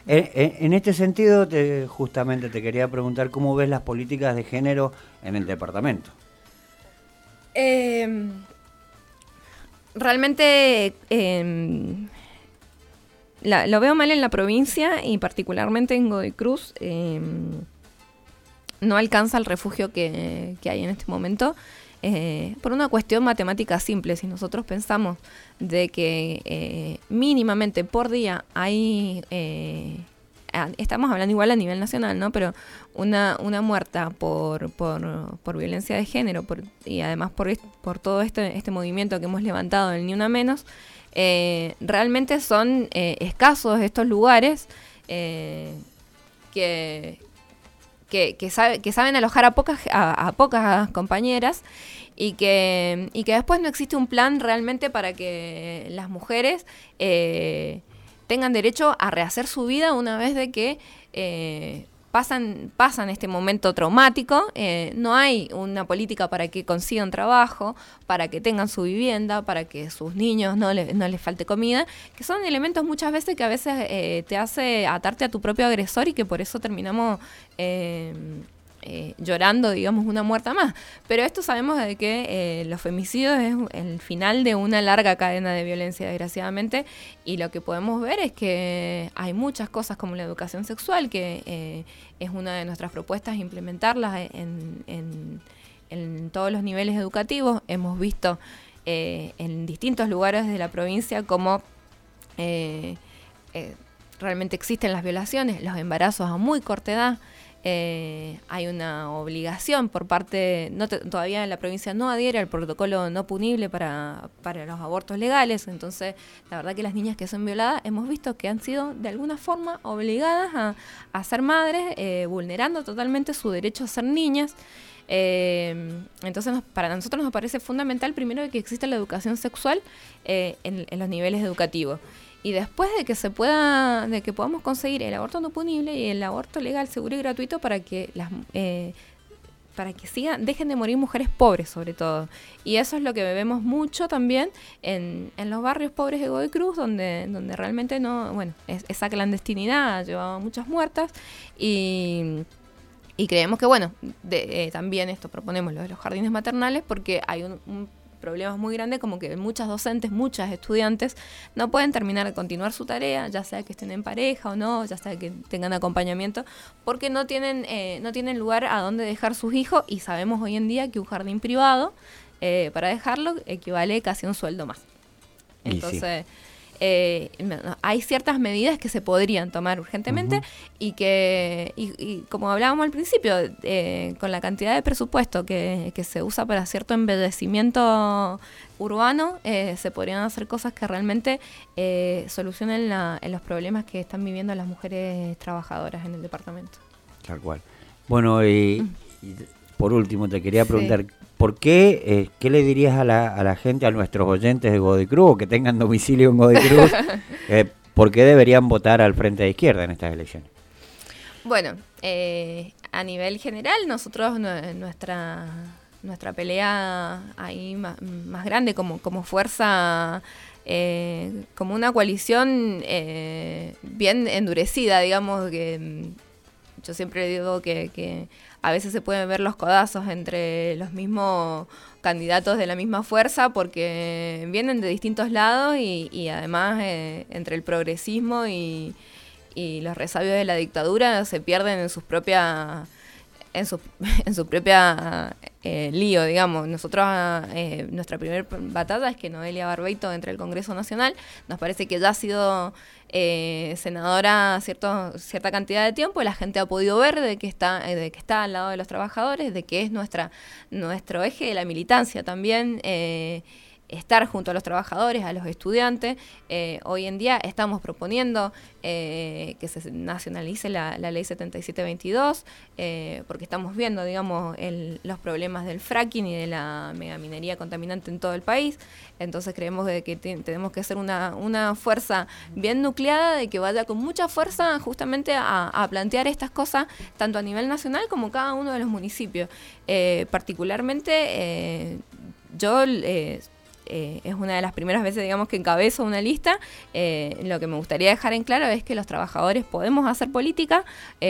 En este sentido, justamente te quería preguntar cómo ves las políticas de género en el departamento. Realmente lo veo mal en la provincia y particularmente en Godoy Cruz. No alcanza el refugio que hay en este momento. Por una cuestión matemática simple. Si nosotros pensamos de que mínimamente por día hay, estamos hablando igual a nivel nacional, ¿no? Pero una muerta por violencia de género y además por todo este movimiento que hemos levantado del Ni Una Menos, realmente son escasos estos lugares que saben alojar a pocas compañeras y que después no existe un plan realmente para que las mujeres tengan derecho a rehacer su vida una vez de que pasan este momento traumático. No hay una política para que consigan trabajo, para que tengan su vivienda, para que sus niños no les falte comida, que son elementos muchas veces que a veces te hace atarte a tu propio agresor y que por eso terminamos llorando, digamos, una muerta más. Pero esto sabemos de que los femicidios es el final de una larga cadena de violencia, desgraciadamente, y lo que podemos ver es que hay muchas cosas como la educación sexual, que es una de nuestras propuestas, implementarlas en todos los niveles educativos. Hemos visto en distintos lugares de la provincia cómo realmente existen las violaciones, los embarazos a muy corta edad. Hay una obligación por parte, todavía en la provincia no adhiere al protocolo no punible para los abortos legales. Entonces la verdad que las niñas que son violadas hemos visto que han sido de alguna forma obligadas a ser madres, vulnerando totalmente su derecho a ser niñas. Entonces para nosotros nos parece fundamental primero que exista la educación sexual en los niveles educativos. Y después de que podamos conseguir el aborto no punible y el aborto legal, seguro y gratuito para que dejen de morir mujeres pobres, sobre todo. Y eso es lo que vemos mucho también en los barrios pobres de Godoy Cruz, donde realmente esa clandestinidad llevaba muchas muertas y creemos que también esto proponemos lo de los jardines maternales porque hay un problema muy grande, como que muchas docentes, muchas estudiantes no pueden continuar su tarea, ya sea que estén en pareja o no, ya sea que tengan acompañamiento, porque no tienen lugar a donde dejar sus hijos, y sabemos hoy en día que un jardín privado para dejarlo equivale casi a un sueldo más. Entonces hay ciertas medidas que se podrían tomar urgentemente. Uh-huh. y como hablábamos al principio, con la cantidad de presupuesto que se usa para cierto embellecimiento urbano, se podrían hacer cosas que realmente solucionen los problemas que están viviendo las mujeres trabajadoras en el departamento. Tal cual. Bueno, y por último te quería preguntar, ¿por qué? ¿Qué le dirías a la gente, a nuestros oyentes de Godoy Cruz, o que tengan domicilio en Godoy Cruz, por qué deberían votar al Frente de Izquierda en estas elecciones? Bueno, a nivel general, nosotros nuestra pelea ahí más grande como fuerza, como una coalición bien endurecida, digamos, que yo siempre digo que a veces se pueden ver los codazos entre los mismos candidatos de la misma fuerza porque vienen de distintos lados y además entre el progresismo y los resabios de la dictadura se pierden en sus propias lío, digamos. Nosotros nuestra primera batalla es que Noelia Barbeito entre el Congreso Nacional. Nos parece que ya ha sido senadora cierta cantidad de tiempo, y la gente ha podido ver de que está al lado de los trabajadores, de que es nuestro eje de la militancia también, estar junto a los trabajadores, a los estudiantes. Hoy en día estamos proponiendo que se nacionalice la ley 7722, porque estamos viendo, digamos, los problemas del fracking y de la megaminería contaminante en todo el país. Entonces creemos de que tenemos que ser una fuerza bien nucleada, de que vaya con mucha fuerza justamente a plantear estas cosas, tanto a nivel nacional como cada uno de los municipios. Particularmente, yo es una de las primeras veces, digamos, que encabezo una lista. Lo que me gustaría dejar en claro es que los trabajadores podemos hacer política.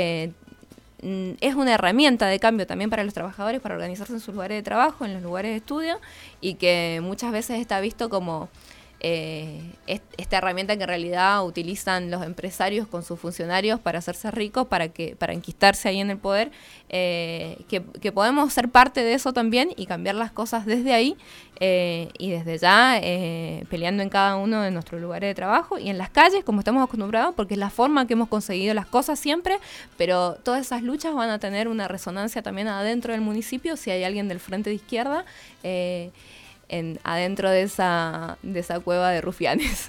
Es una herramienta de cambio también para los trabajadores para organizarse en sus lugares de trabajo, en los lugares de estudio, y que muchas veces está visto como esta herramienta que en realidad utilizan los empresarios con sus funcionarios para hacerse ricos, para enquistarse ahí en el poder, que podemos ser parte de eso también y cambiar las cosas desde ahí, y desde ya peleando en cada uno de nuestros lugares de trabajo y en las calles como estamos acostumbrados, porque es la forma que hemos conseguido las cosas siempre, pero todas esas luchas van a tener una resonancia también adentro del municipio si hay alguien del frente de izquierda adentro de esa cueva de rufianes.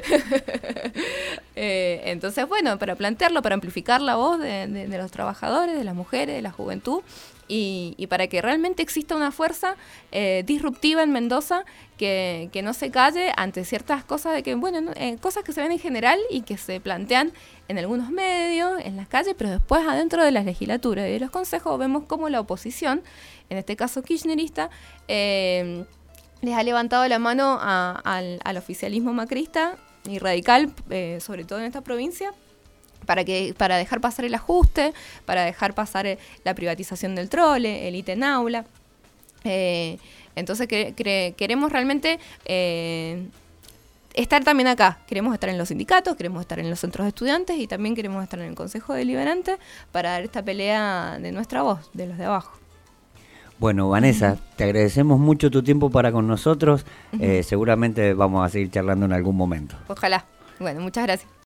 Entonces, bueno, para plantearlo, para amplificar la voz de los trabajadores, de las mujeres, de la juventud, y para que realmente exista una fuerza disruptiva en Mendoza que no se calle ante ciertas cosas de que, bueno, cosas que se ven en general y que se plantean en algunos medios, en las calles, pero después adentro de las legislaturas y de los consejos vemos cómo la oposición, en este caso kirchnerista, les ha levantado la mano al oficialismo macrista y radical, sobre todo en esta provincia, para dejar pasar el ajuste, para dejar pasar la privatización del trole, el ítem aula. Entonces queremos realmente estar también acá. Queremos estar en los sindicatos, queremos estar en los centros de estudiantes y también queremos estar en el Consejo Deliberante para dar esta pelea de nuestra voz, de los de abajo. Bueno, Vanessa, te agradecemos mucho tu tiempo para con nosotros. Seguramente vamos a seguir charlando en algún momento. Ojalá. Bueno, muchas gracias.